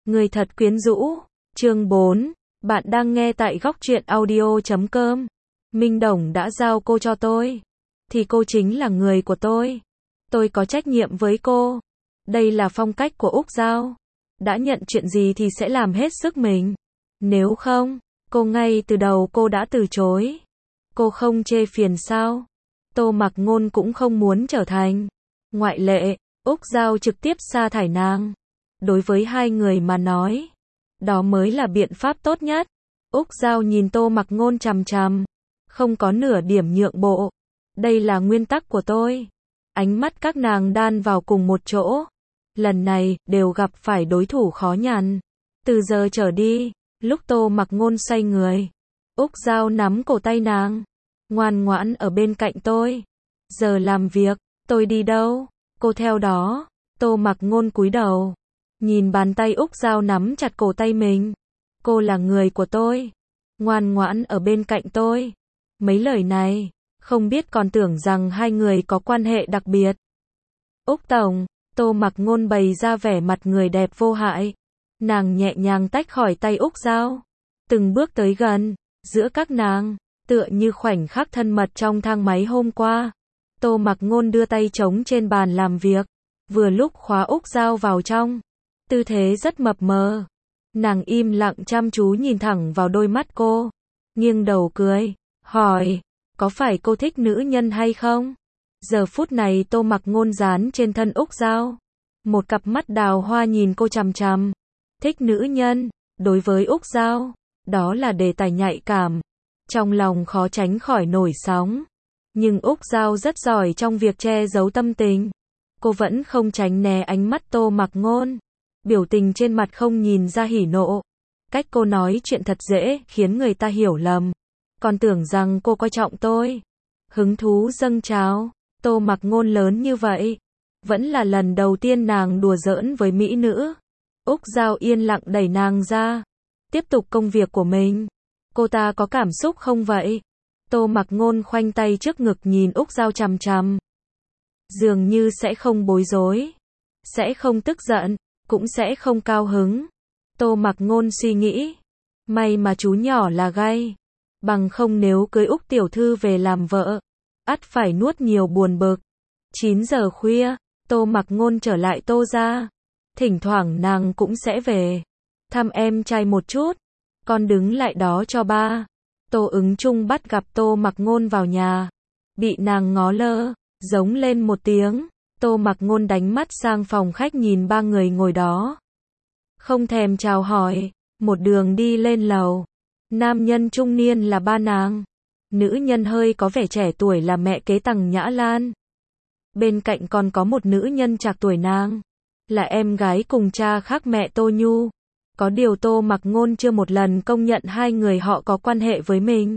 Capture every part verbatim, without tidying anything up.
Người thật quyến rũ. Chương bốn. Bạn đang nghe tại góc truyện audio chấm com. Minh Đồng đã giao cô cho tôi. Thì cô chính là người của tôi. Tôi có trách nhiệm với cô. Đây là phong cách của Úc Giao. Đã nhận chuyện gì thì sẽ làm hết sức mình. Nếu không, cô ngay từ đầu cô đã từ chối. Cô không chê phiền sao? Tô Mặc Ngôn cũng không muốn trở thành ngoại lệ. Úc Giao trực tiếp sa thải nàng. Đối với hai người mà nói, đó mới là biện pháp tốt nhất. Úc Giao nhìn Tô Mặc Ngôn chằm chằm, không có nửa điểm nhượng bộ. Đây là nguyên tắc của tôi. Ánh mắt các nàng đan vào cùng một chỗ. Lần này, đều gặp phải đối thủ khó nhằn. Từ giờ trở đi, lúc Tô Mặc Ngôn xoay người, Úc Giao nắm cổ tay nàng. Ngoan ngoãn ở bên cạnh tôi. Giờ làm việc, tôi đi đâu, cô theo đó. Tô Mặc Ngôn cúi đầu, nhìn bàn tay Úc Giao nắm chặt cổ tay mình. Cô là người của tôi. Ngoan ngoãn ở bên cạnh tôi. Mấy lời này, không biết còn tưởng rằng hai người có quan hệ đặc biệt. Úc Tổng, Tô Mặc Ngôn bày ra vẻ mặt người đẹp vô hại. Nàng nhẹ nhàng tách khỏi tay Úc Giao. Từng bước tới gần, giữa các nàng, tựa như khoảnh khắc thân mật trong thang máy hôm qua. Tô Mặc Ngôn đưa tay trống trên bàn làm việc, vừa lúc khóa Úc Giao vào trong. Tư thế rất mập mờ. Nàng im lặng chăm chú nhìn thẳng vào đôi mắt cô, nghiêng đầu cười, hỏi, có phải cô thích nữ nhân hay không? Giờ phút này Tô Mặc Ngôn dán trên thân Úc Giao. Một cặp mắt đào hoa nhìn cô chằm chằm. Thích nữ nhân, đối với Úc Giao, đó là đề tài nhạy cảm. Trong lòng khó tránh khỏi nổi sóng. Nhưng Úc Giao rất giỏi trong việc che giấu tâm tình. Cô vẫn không tránh né ánh mắt Tô Mặc Ngôn. Biểu tình trên mặt không nhìn ra hỉ nộ. Cách cô nói chuyện thật dễ, khiến người ta hiểu lầm. Còn tưởng rằng cô coi trọng tôi. Hứng thú dâng trào. Tô Mặc Ngôn lớn như vậy. Vẫn là lần đầu tiên nàng đùa giỡn với mỹ nữ. Úc Giao yên lặng đẩy nàng ra. Tiếp tục công việc của mình. Cô ta có cảm xúc không vậy? Tô Mặc Ngôn khoanh tay trước ngực nhìn Úc Giao chằm chằm. Dường như sẽ không bối rối. Sẽ không tức giận. Cũng sẽ không cao hứng. Tô Mặc Ngôn suy nghĩ. May mà chú nhỏ là gay. Bằng không nếu cưới Úc tiểu thư về làm vợ, ắt phải nuốt nhiều buồn bực. chín giờ khuya, Tô Mặc Ngôn trở lại Tô gia. Thỉnh thoảng nàng cũng sẽ về thăm em trai một chút. Con đứng lại đó cho ba. Tô Ứng Chung bắt gặp Tô Mặc Ngôn vào nhà. Bị nàng ngó lơ, giống lên một tiếng. Tô Mặc Ngôn đánh mắt sang phòng khách nhìn ba người ngồi đó. Không thèm chào hỏi, một đường đi lên lầu. Nam nhân trung niên là ba nàng. Nữ nhân hơi có vẻ trẻ tuổi là mẹ kế Tằng Nhã Lan. Bên cạnh còn có một nữ nhân trạc tuổi nàng. Là em gái cùng cha khác mẹ Tô Nhu. Có điều Tô Mặc Ngôn chưa một lần công nhận hai người họ có quan hệ với mình.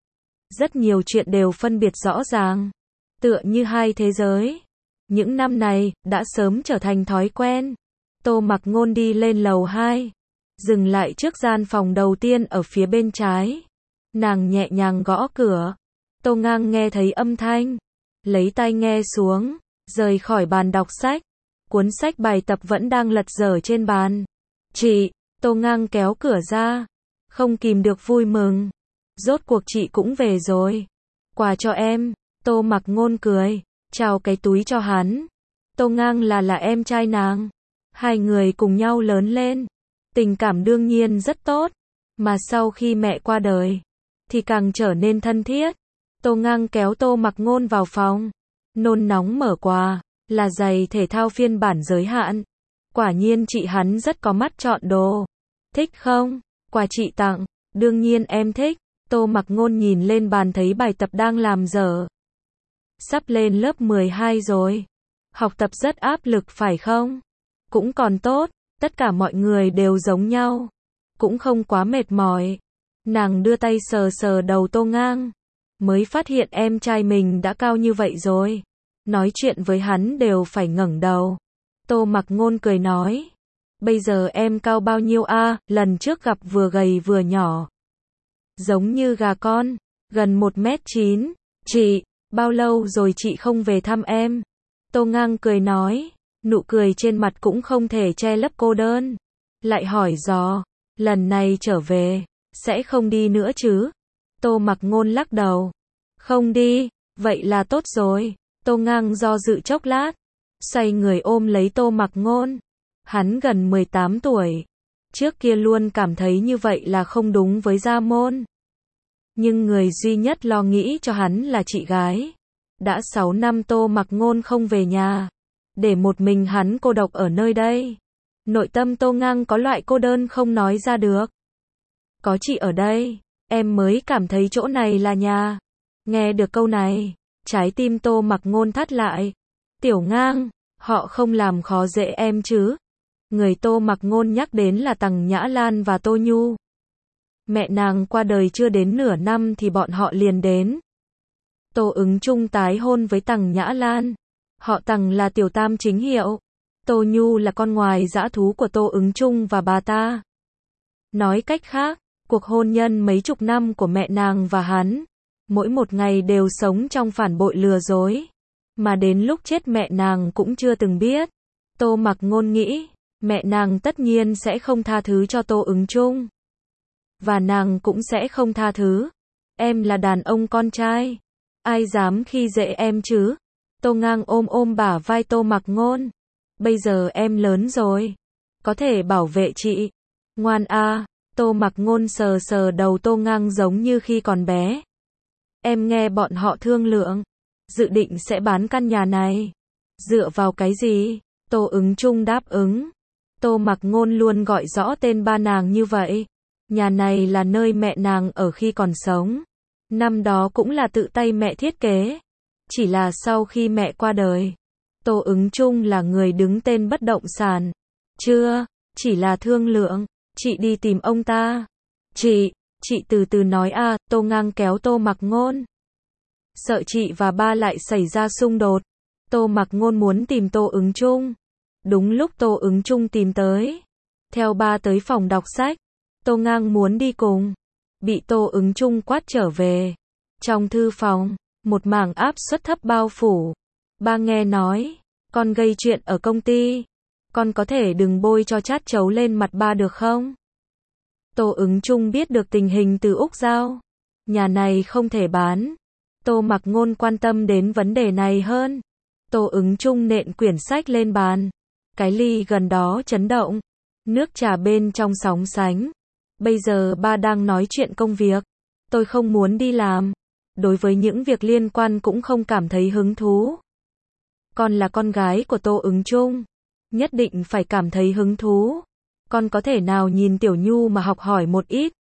Rất nhiều chuyện đều phân biệt rõ ràng. Tựa như hai thế giới. Những năm này, đã sớm trở thành thói quen. Tô Mặc Ngôn đi lên lầu hai. Dừng lại trước gian phòng đầu tiên ở phía bên trái. Nàng nhẹ nhàng gõ cửa. Tô Ngang nghe thấy âm thanh. Lấy tai nghe xuống. Rời khỏi bàn đọc sách. Cuốn sách bài tập vẫn đang lật dở trên bàn. Chị, Tô Ngang kéo cửa ra. Không kìm được vui mừng. Rốt cuộc chị cũng về rồi. Quà cho em. Tô Mặc Ngôn cười. Chào cái túi cho hắn. Tô Ngang là là em trai nàng. Hai người cùng nhau lớn lên. Tình cảm đương nhiên rất tốt. Mà sau khi mẹ qua đời, thì càng trở nên thân thiết. Tô Ngang kéo Tô Mặc Ngôn vào phòng. Nôn nóng mở quà. Là giày thể thao phiên bản giới hạn. Quả nhiên chị hắn rất có mắt chọn đồ. Thích không? Quà chị tặng. Đương nhiên em thích. Tô Mặc Ngôn nhìn lên bàn thấy bài tập đang làm dở. Sắp lên lớp mười hai rồi. Học tập rất áp lực phải không? Cũng còn tốt, tất cả mọi người đều giống nhau. Cũng không quá mệt mỏi. Nàng đưa tay sờ sờ đầu Tô Ngang. Mới phát hiện em trai mình đã cao như vậy rồi. Nói chuyện với hắn đều phải ngẩng đầu. Tô Mặc Ngôn cười nói. Bây giờ em cao bao nhiêu a? À? Lần trước gặp vừa gầy vừa nhỏ. Giống như gà con. Gần một mét chín. Chị, bao lâu rồi chị không về thăm em? Tô Ngang cười nói. Nụ cười trên mặt cũng không thể che lấp cô đơn. lại hỏi dò, lần này trở về, sẽ không đi nữa chứ? Tô Mặc Ngôn lắc đầu, không đi, vậy là tốt rồi. Tô Ngang do dự chốc lát, xoay người ôm lấy Tô Mặc Ngôn. Hắn gần mười tám tuổi, trước kia luôn cảm thấy như vậy là không đúng với gia môn. Nhưng người duy nhất lo nghĩ cho hắn là chị gái. Đã sáu năm Tô Mặc Ngôn không về nhà, để một mình hắn cô độc ở nơi đây. Nội tâm Tô Ngang có loại cô đơn không nói ra được. Có chị ở đây, em mới cảm thấy chỗ này là nhà. Nghe được câu này, trái tim Tô Mặc Ngôn thắt lại. Tiểu Ngang, họ không làm khó dễ em chứ? Người Tô Mặc Ngôn nhắc đến là Tằng Nhã Lan và Tô Nhu. Mẹ nàng qua đời chưa đến nửa năm thì bọn họ liền đến. Tô Ứng Chung tái hôn với Tằng Nhã Lan. Họ Tằng là tiểu tam chính hiệu. Tô Nhu là con ngoài dã thú của Tô Ứng Chung và bà ta. Nói cách khác, cuộc hôn nhân mấy chục năm của mẹ nàng và hắn, mỗi một ngày đều sống trong phản bội lừa dối. Mà đến lúc chết mẹ nàng cũng chưa từng biết. Tô Mặc Ngôn nghĩ, mẹ nàng tất nhiên sẽ không tha thứ cho Tô Ứng Chung. Và nàng cũng sẽ không tha thứ. Em là đàn ông con trai. Ai dám khi dễ em chứ? Tô Ngang ôm ôm bả vai Tô Mặc Ngôn. Bây giờ em lớn rồi, có thể bảo vệ chị. Ngoan a. Tô Mặc Ngôn sờ sờ đầu Tô Ngang giống như khi còn bé. Em nghe bọn họ thương lượng, dự định sẽ bán căn nhà này. Dựa vào cái gì? Tô Ứng Chung đáp ứng. Tô Mặc Ngôn luôn gọi rõ tên ba nàng như vậy. Nhà này là nơi mẹ nàng ở khi còn sống. Năm đó cũng là tự tay mẹ thiết kế. Chỉ là sau khi mẹ qua đời, Tô Ứng Chung là người đứng tên bất động sản. Chưa, chỉ là thương lượng. Chị đi tìm ông ta. Chị, chị từ từ nói a. Tô Ngang kéo Tô Mặc Ngôn. Sợ chị và ba lại xảy ra xung đột. Tô Mặc Ngôn muốn tìm Tô Ứng Chung. Đúng lúc Tô Ứng Chung tìm tới. Theo ba tới phòng đọc sách. Tô Ngang muốn đi cùng. Bị Tô Ứng Chung quát trở về. Trong thư phòng, một mảng áp suất thấp bao phủ. Ba nghe nói, con gây chuyện ở công ty. Con có thể đừng bôi cho chát chấu lên mặt ba được không? Tô Ứng Chung biết được tình hình từ Úc Giao. Nhà này không thể bán. Tô Mặc Ngôn quan tâm đến vấn đề này hơn. Tô Ứng Chung nện quyển sách lên bàn. Cái ly gần đó chấn động. Nước trà bên trong sóng sánh. Bây giờ ba đang nói chuyện công việc. Tôi không muốn đi làm. Đối với những việc liên quan cũng không cảm thấy hứng thú. Con là con gái của Tô Ứng Chung. Nhất định phải cảm thấy hứng thú. Con có thể nào nhìn Tiểu Nhu mà học hỏi một ít.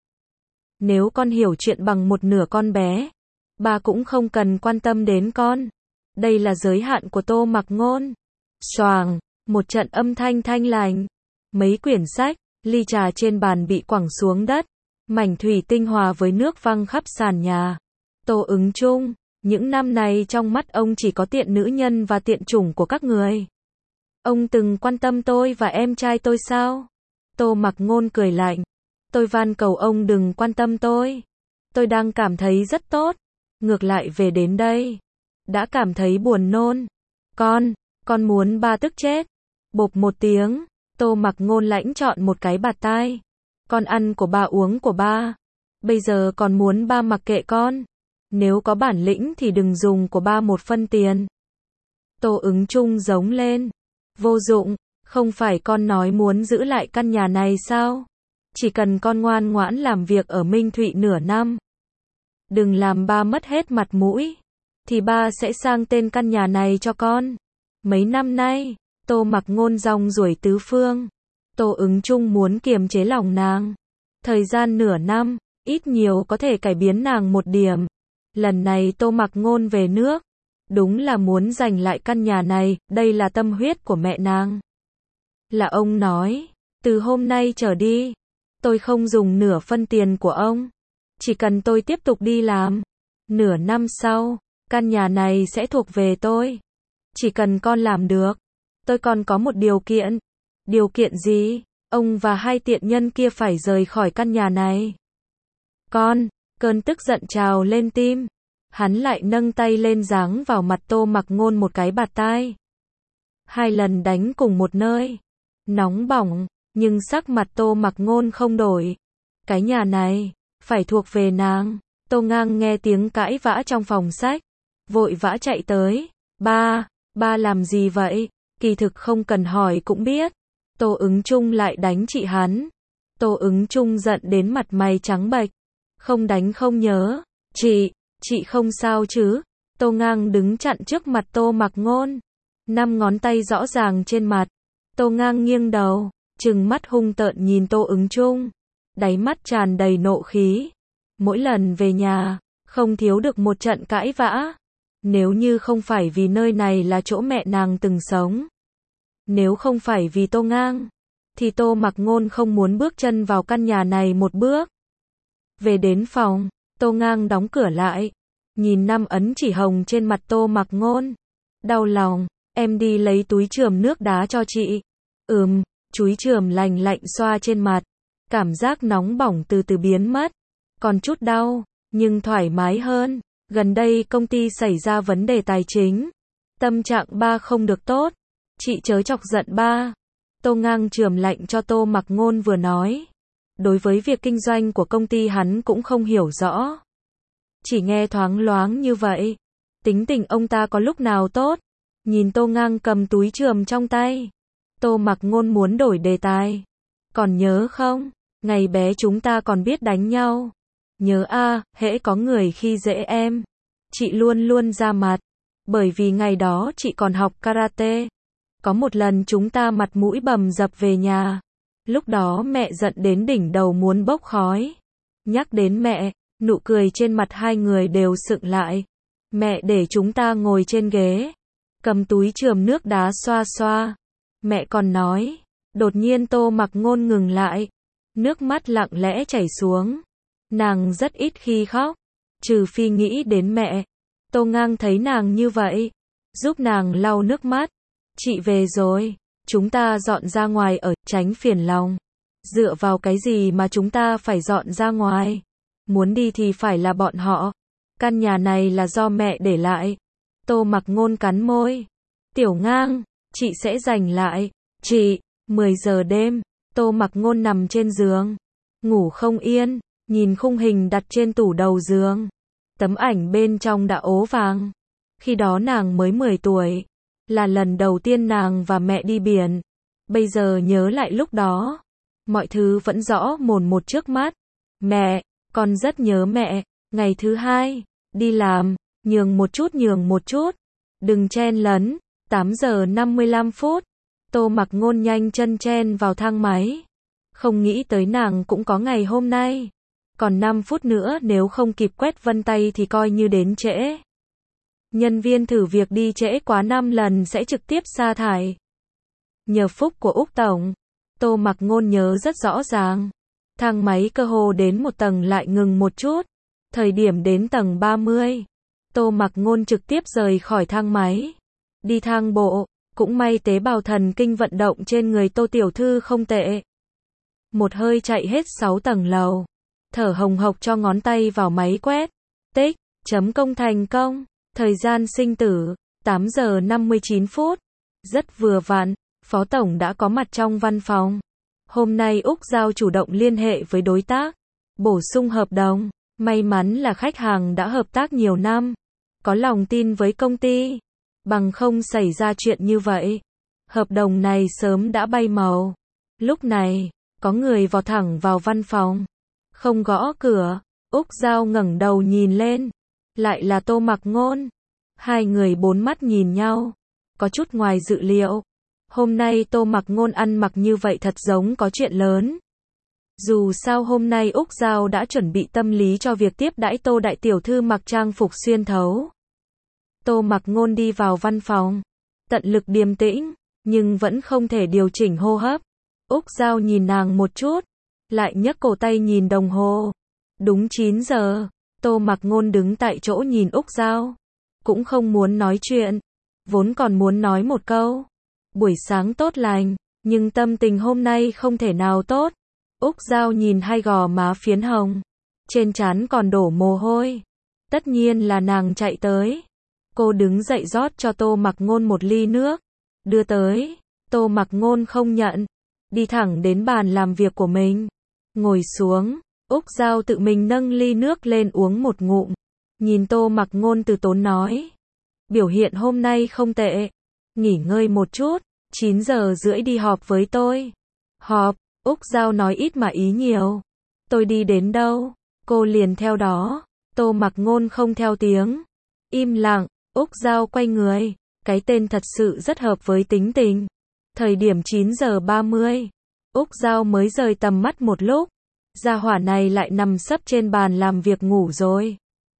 Nếu con hiểu chuyện bằng một nửa con bé, ba cũng không cần quan tâm đến con. Đây là giới hạn của Tô Mặc Ngôn. Xoàng, một trận âm thanh thanh lành. Mấy quyển sách, ly trà trên bàn bị quẳng xuống đất. Mảnh thủy tinh hòa với nước văng khắp sàn nhà. Tô Ứng Chung, những năm này trong mắt ông chỉ có tiện nữ nhân và tiện chủng của các người. Ông từng quan tâm tôi và em trai tôi sao? Tô Mặc Ngôn cười lạnh. Tôi van cầu ông đừng quan tâm tôi. Tôi đang cảm thấy rất tốt. Ngược lại về đến đây, đã cảm thấy buồn nôn. Con, con muốn ba tức chết. Bộp một tiếng, Tô Mặc Ngôn lãnh chọn một cái bạt tai. Con ăn của ba uống của ba. Bây giờ còn muốn ba mặc kệ con. Nếu có bản lĩnh thì đừng dùng của ba một phân tiền. Tô Ứng Chung giống lên. Vô dụng, không phải con nói muốn giữ lại căn nhà này sao? Chỉ cần con ngoan ngoãn làm việc ở Minh Thụy nửa năm. Đừng làm ba mất hết mặt mũi. Thì ba sẽ sang tên căn nhà này cho con. Mấy năm nay, Tô Mặc Ngôn rong ruổi tứ phương. Tô Ứng Chung muốn kiềm chế lòng nàng. Thời gian nửa năm, ít nhiều có thể cải biến nàng một điểm. Lần này Tô Mặc Ngôn về nước. Đúng là muốn giành lại căn nhà này, đây là tâm huyết của mẹ nàng. Là ông nói, từ hôm nay trở đi, tôi không dùng nửa phân tiền của ông. Chỉ cần tôi tiếp tục đi làm, nửa năm sau, căn nhà này sẽ thuộc về tôi. Chỉ cần con làm được. Tôi còn có một điều kiện. Điều kiện gì? Ông và hai tiện nhân kia phải rời khỏi căn nhà này. Con, cơn tức giận trào lên tim. Hắn lại nâng tay lên giáng vào mặt Tô Mặc Ngôn một cái bạt tai. Hai lần đánh cùng một nơi. Nóng bỏng, Nhưng sắc mặt Tô Mặc Ngôn không đổi. Cái nhà này, phải thuộc về nàng. Tô Ngang nghe tiếng cãi vã trong phòng sách. Vội vã chạy tới. Ba, ba làm gì vậy? Kỳ thực không cần hỏi cũng biết. Tô Ứng Chung lại đánh chị hắn. Tô Ứng Chung giận đến mặt mày trắng bệch. Không đánh không nhớ. Chị, chị không sao chứ? Tô Ngang đứng chặn trước mặt Tô Mặc Ngôn. Năm ngón tay rõ ràng trên mặt. Tô Ngang nghiêng đầu, trừng mắt hung tợn nhìn Tô Ứng Chung. Đáy mắt tràn đầy nộ khí. Mỗi lần về nhà, không thiếu được một trận cãi vã. Nếu như không phải vì nơi này là chỗ mẹ nàng từng sống. Nếu không phải vì Tô Ngang, thì Tô Mặc Ngôn không muốn bước chân vào căn nhà này một bước. Về đến phòng, Tô Ngang đóng cửa lại. Nhìn năm ấn chỉ hồng trên mặt Tô Mặc Ngôn. Đau lòng, em đi lấy túi chườm nước đá cho chị. Ừm, chúi chườm lành lạnh xoa trên mặt. Cảm giác nóng bỏng từ từ biến mất. Còn chút đau, nhưng thoải mái hơn. Gần đây công ty xảy ra vấn đề tài chính. Tâm trạng ba không được tốt. Chị chớ chọc giận ba. Tô Ngang chườm lạnh cho Tô Mặc Ngôn vừa nói. Đối với việc kinh doanh của công ty hắn cũng không hiểu rõ. Chỉ nghe thoáng loáng như vậy. Tính tình ông ta có lúc nào tốt. Nhìn Tô Ngang cầm túi chườm trong tay. Tô Mặc Ngôn muốn đổi đề tài. Còn nhớ không? Ngày bé chúng ta còn biết đánh nhau. Nhớ a, hễ có người khi dễ em. Chị luôn luôn ra mặt. Bởi vì ngày đó chị còn học karate. Có một lần chúng ta mặt mũi bầm dập về nhà. Lúc đó mẹ giận đến đỉnh đầu muốn bốc khói. Nhắc đến mẹ, nụ cười trên mặt hai người đều sượng lại. Mẹ để chúng ta ngồi trên ghế. Cầm túi chườm nước đá xoa xoa. Mẹ còn nói. Đột nhiên Tô Mặc Ngôn ngừng lại. Nước mắt lặng lẽ chảy xuống. Nàng rất ít khi khóc. Trừ phi nghĩ đến mẹ. Tô Ngang thấy nàng như vậy. Giúp nàng lau nước mắt. Chị về rồi. Chúng ta dọn ra ngoài ở, tránh phiền lòng. Dựa vào cái gì mà chúng ta phải dọn ra ngoài? Muốn đi thì phải là bọn họ. Căn nhà này là do mẹ để lại. Tô Mặc Ngôn cắn môi. Tiểu Ngang, chị sẽ giành lại. Chị, mười giờ đêm, Tô Mặc Ngôn nằm trên giường. Ngủ không yên, nhìn khung hình đặt trên tủ đầu giường. Tấm ảnh bên trong đã ố vàng. Khi đó nàng mới mười tuổi. Là lần đầu tiên nàng và mẹ đi biển. Bây giờ nhớ lại lúc đó. Mọi thứ vẫn rõ mồn một trước mắt. Mẹ, con rất nhớ mẹ. Ngày thứ hai, đi làm, nhường một chút nhường một chút. Đừng chen lấn. tám giờ năm mươi lăm phút. Tô Mặc Ngôn nhanh chân chen vào thang máy. Không nghĩ tới nàng cũng có ngày hôm nay. Còn năm phút nữa nếu không kịp quét vân tay thì coi như đến trễ. Nhân viên thử việc đi trễ quá năm lần sẽ trực tiếp sa thải. Nhờ phúc của Úc Tổng, Tô Mặc Ngôn nhớ rất rõ ràng. Thang máy cơ hồ đến một tầng lại ngừng một chút. Thời điểm đến tầng ba mươi, Tô Mặc Ngôn trực tiếp rời khỏi thang máy. Đi thang bộ, cũng may tế bào thần kinh vận động trên người Tô Tiểu Thư không tệ. Một hơi chạy hết sáu tầng lầu. Thở hồng hộc cho ngón tay vào máy quét. Tích, chấm công thành công. Thời gian sinh tử, tám giờ năm mươi chín phút. Rất vừa vặn, Phó Tổng đã có mặt trong văn phòng. Hôm nay Úc Giao chủ động liên hệ với đối tác. Bổ sung hợp đồng. May mắn là khách hàng đã hợp tác nhiều năm. Có lòng tin với công ty. Bằng không xảy ra chuyện như vậy. Hợp đồng này sớm đã bay màu. Lúc này, có người vọt thẳng vào văn phòng. Không gõ cửa. Úc Giao ngẩng đầu nhìn lên. Lại là Tô Mặc Ngôn. Hai người bốn mắt nhìn nhau. Có chút ngoài dự liệu. Hôm nay Tô Mặc Ngôn ăn mặc như vậy thật giống có chuyện lớn. Dù sao hôm nay Úc Giao đã chuẩn bị tâm lý cho việc tiếp đãi Tô Đại Tiểu Thư mặc trang phục xuyên thấu. Tô Mặc Ngôn đi vào văn phòng. Tận lực điềm tĩnh, nhưng vẫn không thể điều chỉnh hô hấp. Úc Giao nhìn nàng một chút. Lại nhấc cổ tay nhìn đồng hồ. Đúng chín giờ. Tô Mặc Ngôn đứng tại chỗ nhìn Úc Giao. Cũng không muốn nói chuyện. Vốn còn muốn nói một câu. Buổi sáng tốt lành, nhưng tâm tình hôm nay không thể nào tốt. Úc Giao nhìn hai gò má phiến hồng. Trên trán còn đổ mồ hôi. Tất nhiên là nàng chạy tới. Cô đứng dậy rót cho Tô Mặc Ngôn một ly nước. Đưa tới. Tô Mặc Ngôn không nhận. đi thẳng đến bàn làm việc của mình. Ngồi xuống, Úc Giao tự mình nâng ly nước lên uống một ngụm. Nhìn Tô Mặc Ngôn từ tốn nói. Biểu hiện hôm nay không tệ. Nghỉ ngơi một chút, chín giờ rưỡi đi họp với tôi. Họp, Úc Giao nói ít mà ý nhiều. Tôi đi đến đâu, cô liền theo đó. Tô Mặc Ngôn không theo tiếng. Im lặng, Úc Giao quay người. Cái tên thật sự rất hợp với tính tình. Thời điểm chín giờ ba mươi, Úc Giao mới rời tầm mắt một lúc. Gia hỏa này lại nằm sấp trên bàn làm việc ngủ rồi.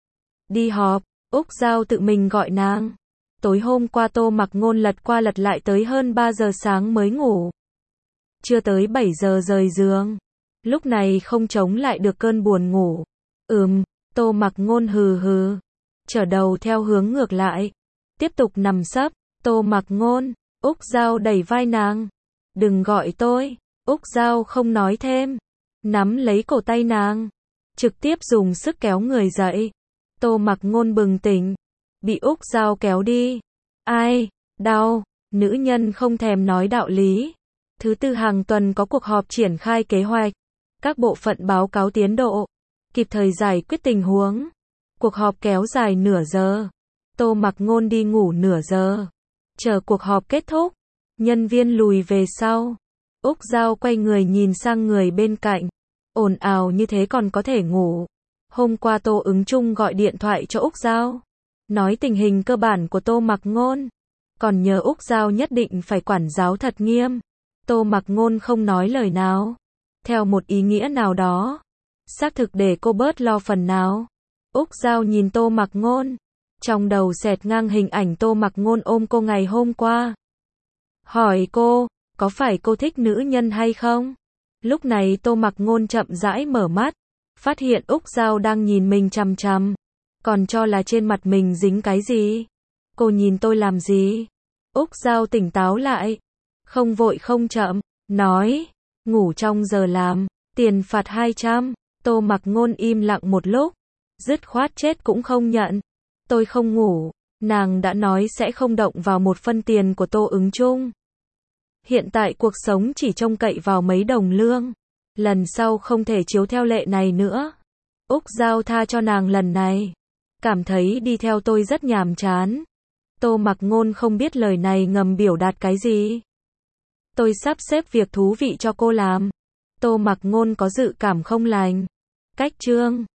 Đi họp, Úc Giao tự mình gọi nàng. Tối hôm qua Tô Mặc Ngôn lật qua lật lại tới hơn ba giờ sáng mới ngủ. Chưa tới bảy giờ rời giường. Lúc này không chống lại được cơn buồn ngủ. Ừm, Tô Mặc Ngôn hừ hừ. Trở đầu theo hướng ngược lại. Tiếp tục nằm sấp. Tô Mặc Ngôn, Úc Giao đẩy vai nàng. Đừng gọi tôi. Úc Giao không nói thêm. Nắm lấy cổ tay nàng. Trực tiếp dùng sức kéo người dậy. Tô Mặc Ngôn bừng tỉnh. Bị Úc Giao kéo đi. Ai, đau. Nữ nhân không thèm nói đạo lý. Thứ tư hàng tuần có cuộc họp triển khai kế hoạch. Các bộ phận báo cáo tiến độ. Kịp thời giải quyết tình huống. Cuộc họp kéo dài nửa giờ. Tô Mặc Ngôn đi ngủ nửa giờ. Chờ cuộc họp kết thúc. Nhân viên lùi về sau. Úc Giao quay người nhìn sang người bên cạnh. Ồn ào như thế còn có thể ngủ. Hôm qua Tô Ứng Trung gọi điện thoại cho Úc Giao. Nói tình hình cơ bản của Tô Mặc Ngôn. Còn nhờ Úc Giao nhất định phải quản giáo thật nghiêm. Tô Mặc Ngôn không nói lời nào. Theo một ý nghĩa nào đó. Xác thực để cô bớt lo phần nào. Úc Giao nhìn Tô Mặc Ngôn. Trong đầu xẹt ngang hình ảnh Tô Mặc Ngôn ôm cô ngày hôm qua. Hỏi cô, có phải cô thích nữ nhân hay không? Lúc này Tô Mặc Ngôn chậm rãi mở mắt. Phát hiện Úc Giao đang nhìn mình chằm chằm. Còn cho là trên mặt mình dính cái gì? Cô nhìn tôi làm gì? Úc Giao tỉnh táo lại. Không vội không chậm. Nói. Ngủ trong giờ làm. Tiền phạt hai trăm. Tô Mặc Ngôn im lặng một lúc. Dứt khoát chết cũng không nhận. Tôi không ngủ. Nàng đã nói sẽ không động vào một phân tiền của Tô Ứng Trung. Hiện tại cuộc sống chỉ trông cậy vào mấy đồng lương. Lần sau không thể chiếu theo lệ này nữa. Úc Giao tha cho nàng lần này. Cảm thấy đi theo tôi rất nhàm chán. Tô Mặc Ngôn không biết lời này ngầm biểu đạt cái gì. Tôi sắp xếp việc thú vị cho cô làm. Tô Mặc Ngôn có dự cảm không lành. Cách chương